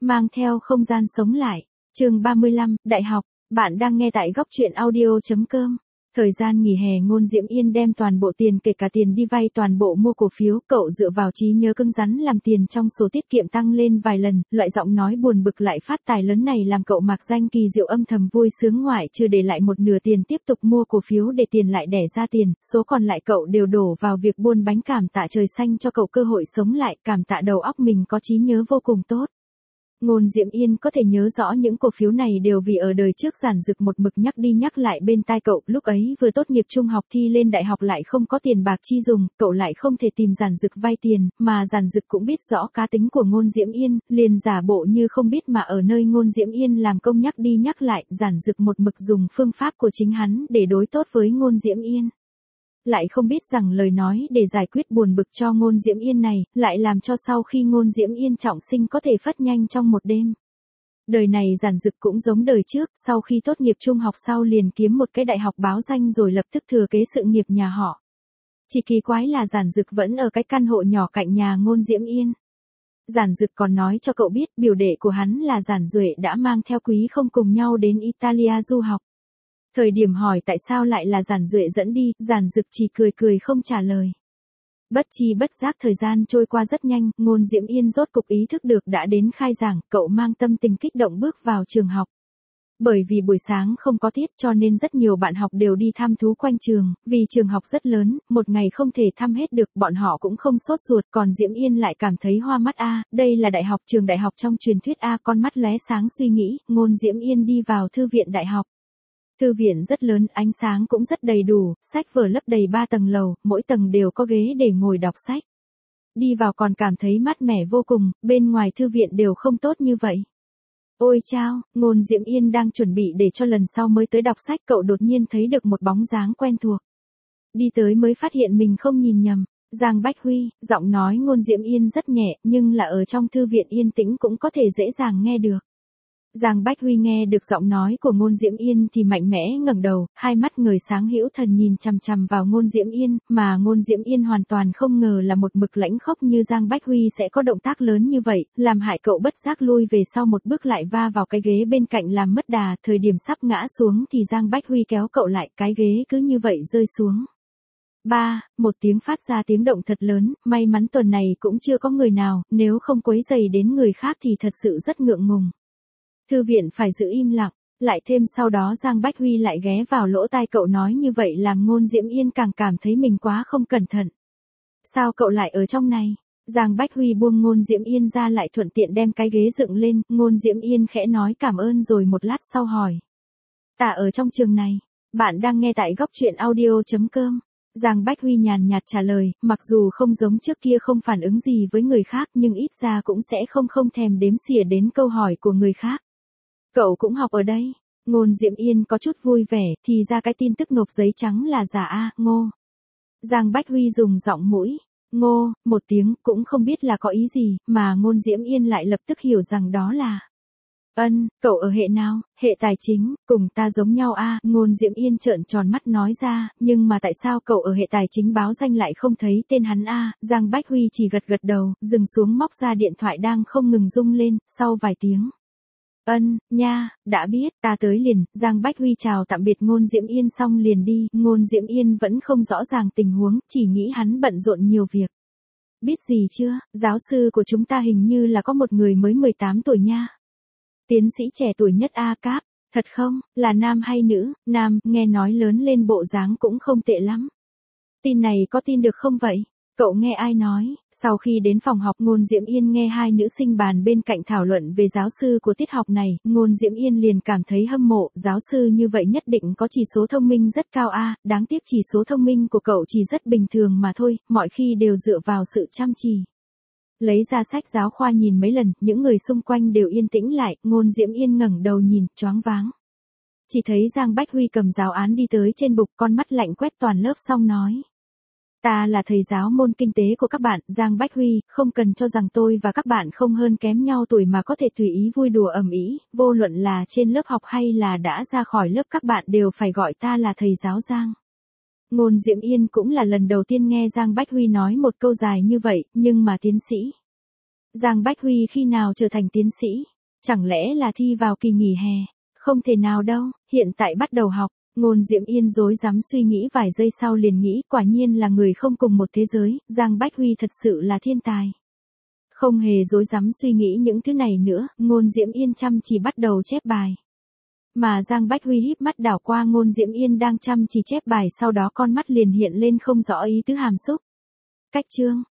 mang theo không gian sống lại. Chương 35, Đại học. Bạn đang nghe tại góc truyện audio.com. Thời gian nghỉ hè Ngôn Diễm Yên đem toàn bộ tiền kể cả tiền đi vay toàn bộ mua cổ phiếu, cậu dựa vào trí nhớ cứng rắn làm tiền trong sổ tiết kiệm tăng lên vài lần, loại giọng nói buồn bực lại phát tài lớn này làm cậu mạc danh kỳ diệu âm thầm vui sướng, ngoại trừ để lại một nửa tiền tiếp tục mua cổ phiếu để tiền lại đẻ ra tiền, số còn lại cậu đều đổ vào việc buôn bánh. Cảm tạ trời xanh cho cậu cơ hội sống lại, cảm tạ đầu óc mình có trí nhớ vô cùng tốt. Ngôn Diễm Yên có thể nhớ rõ những cổ phiếu này đều vì ở đời trước Giản Dực một mực nhắc đi nhắc lại bên tai cậu, lúc ấy vừa tốt nghiệp trung học thi lên đại học lại không có tiền bạc chi dùng, cậu lại không thể tìm Giản Dực vay tiền, mà Giản Dực cũng biết rõ cá tính của Ngôn Diễm Yên, liền giả bộ như không biết mà ở nơi Ngôn Diễm Yên làm công nhắc đi nhắc lại, Giản Dực một mực dùng phương pháp của chính hắn để đối tốt với Ngôn Diễm Yên. Lại không biết rằng lời nói để giải quyết buồn bực cho Ngôn Diễm Yên này, lại làm cho sau khi Ngôn Diễm Yên trọng sinh có thể phất nhanh trong một đêm. Đời này Giản Dực cũng giống đời trước, sau khi tốt nghiệp trung học sau liền kiếm một cái đại học báo danh rồi lập tức thừa kế sự nghiệp nhà họ. Chỉ kỳ quái là Giản Dực vẫn ở cái căn hộ nhỏ cạnh nhà Ngôn Diễm Yên. Giản Dực còn nói cho cậu biết biểu đệ của hắn là Giản Duệ đã mang theo Quý Không cùng nhau đến Italia du học. Thời điểm hỏi tại sao lại là Giản Duệ dẫn đi, Giản Dực chỉ cười cười không trả lời. Bất chi bất giác thời gian trôi qua rất nhanh, Ngôn Diễm Yên rốt cục ý thức được đã đến khai giảng, cậu mang tâm tình kích động bước vào trường học. Bởi vì buổi sáng không có tiết cho nên rất nhiều bạn học đều đi thăm thú quanh trường, vì trường học rất lớn, một ngày không thể thăm hết được, bọn họ cũng không sốt ruột, còn Diễm Yên lại cảm thấy hoa mắt đây là đại học, trường đại học trong truyền thuyết con mắt lóe sáng suy nghĩ, Ngôn Diễm Yên đi vào thư viện đại học. Thư viện rất lớn, ánh sáng cũng rất đầy đủ, sách vở lấp đầy 3 tầng lầu, mỗi tầng đều có ghế để ngồi đọc sách. Đi vào còn cảm thấy mát mẻ vô cùng, bên ngoài thư viện đều không tốt như vậy. Ôi chao, Ngôn Diễm Yên đang chuẩn bị để cho lần sau mới tới đọc sách, cậu đột nhiên thấy được một bóng dáng quen thuộc. Đi tới mới phát hiện mình không nhìn nhầm, Giang Bách Huy, giọng nói Ngôn Diễm Yên rất nhẹ, nhưng là ở trong thư viện yên tĩnh cũng có thể dễ dàng nghe được. Giang Bách Huy nghe được giọng nói của Ngôn Diễm Yên thì mạnh mẽ ngẩng đầu, hai mắt người sáng hữu thần nhìn chằm chằm vào Ngôn Diễm Yên, mà Ngôn Diễm Yên hoàn toàn không ngờ là một mực lãnh khốc như Giang Bách Huy sẽ có động tác lớn như vậy, làm hại cậu bất giác lui về sau một bước lại va vào cái ghế bên cạnh làm mất đà, thời điểm sắp ngã xuống thì Giang Bách Huy kéo cậu lại, cái ghế cứ như vậy rơi xuống. Một tiếng phát ra tiếng động thật lớn, may mắn tuần này cũng chưa có người nào, nếu không quấy rầy đến người khác thì thật sự rất ngượng ngùng. Thư viện phải giữ im lặng, lại thêm sau đó Giang Bách Huy lại ghé vào lỗ tai cậu nói như vậy làm Ngôn Diễm Yên càng cảm thấy mình quá không cẩn thận. Sao cậu lại ở trong này? Giang Bách Huy buông Ngôn Diễm Yên ra lại thuận tiện đem cái ghế dựng lên, Ngôn Diễm Yên khẽ nói cảm ơn rồi một lát sau hỏi. Ta ở trong trường này, bạn đang nghe tại góc truyện audio.com. Giang Bách Huy nhàn nhạt trả lời, mặc dù không giống trước kia không phản ứng gì với người khác nhưng ít ra cũng sẽ không thèm đếm xỉa đến câu hỏi của người khác. Cậu cũng học ở đây. Ngôn Diễm Yên có chút vui vẻ, thì ra cái tin tức nộp giấy trắng là giả Ngô. Giang Bách Huy dùng giọng mũi, Ngô, một tiếng, cũng không biết là có ý gì, mà Ngôn Diễm Yên lại lập tức hiểu rằng đó là. Cậu ở hệ nào? Hệ tài chính, cùng ta giống nhau Ngôn Diễm Yên trợn tròn mắt nói ra, nhưng mà tại sao cậu ở hệ tài chính báo danh lại không thấy tên hắn Giang Bách Huy chỉ gật đầu, dừng xuống móc ra điện thoại đang không ngừng rung lên, sau vài tiếng. Nha, đã biết, ta tới liền, Giang Bách Huy chào tạm biệt Ngôn Diễm Yên xong liền đi, Ngôn Diễm Yên vẫn không rõ ràng tình huống, chỉ nghĩ hắn bận rộn nhiều việc. Biết gì chưa, giáo sư của chúng ta hình như là có một người mới 18 tuổi nha. Tiến sĩ trẻ tuổi nhất Cáp, thật không, là nam hay nữ? Nam, nghe nói lớn lên bộ dáng cũng không tệ lắm. Tin này có tin được không vậy? Cậu nghe ai nói? Sau khi đến phòng học Ngôn Diễm Yên nghe hai nữ sinh bàn bên cạnh thảo luận về giáo sư của tiết học này, Ngôn Diễm Yên liền cảm thấy hâm mộ, giáo sư như vậy nhất định có chỉ số thông minh rất cao đáng tiếc chỉ số thông minh của cậu chỉ rất bình thường mà thôi, mọi khi đều dựa vào sự chăm chỉ. Lấy ra sách giáo khoa nhìn mấy lần, những người xung quanh đều yên tĩnh lại, Ngôn Diễm Yên ngẩng đầu nhìn, choáng váng. Chỉ thấy Giang Bách Huy cầm giáo án đi tới trên bục, con mắt lạnh quét toàn lớp xong nói. Ta là thầy giáo môn kinh tế của các bạn, Giang Bách Huy, không cần cho rằng tôi và các bạn không hơn kém nhau tuổi mà có thể tùy ý vui đùa ầm ĩ, vô luận là trên lớp học hay là đã ra khỏi lớp các bạn đều phải gọi ta là thầy giáo Giang. Ngôn Diễm Yên cũng là lần đầu tiên nghe Giang Bách Huy nói một câu dài như vậy, nhưng mà tiến sĩ. Giang Bách Huy khi nào trở thành tiến sĩ? Chẳng lẽ là thi vào kỳ nghỉ hè? Không thể nào đâu, hiện tại bắt đầu học. Ngôn Diễm Yên rối rắm suy nghĩ vài giây sau liền nghĩ quả nhiên là người không cùng một thế giới, Giang Bách Huy thật sự là thiên tài. Không hề rối rắm suy nghĩ những thứ này nữa, Ngôn Diễm Yên chăm chỉ bắt đầu chép bài. Mà Giang Bách Huy híp mắt đảo qua Ngôn Diễm Yên đang chăm chỉ chép bài, sau đó con mắt liền hiện lên không rõ ý tứ hàm xúc. Cách chương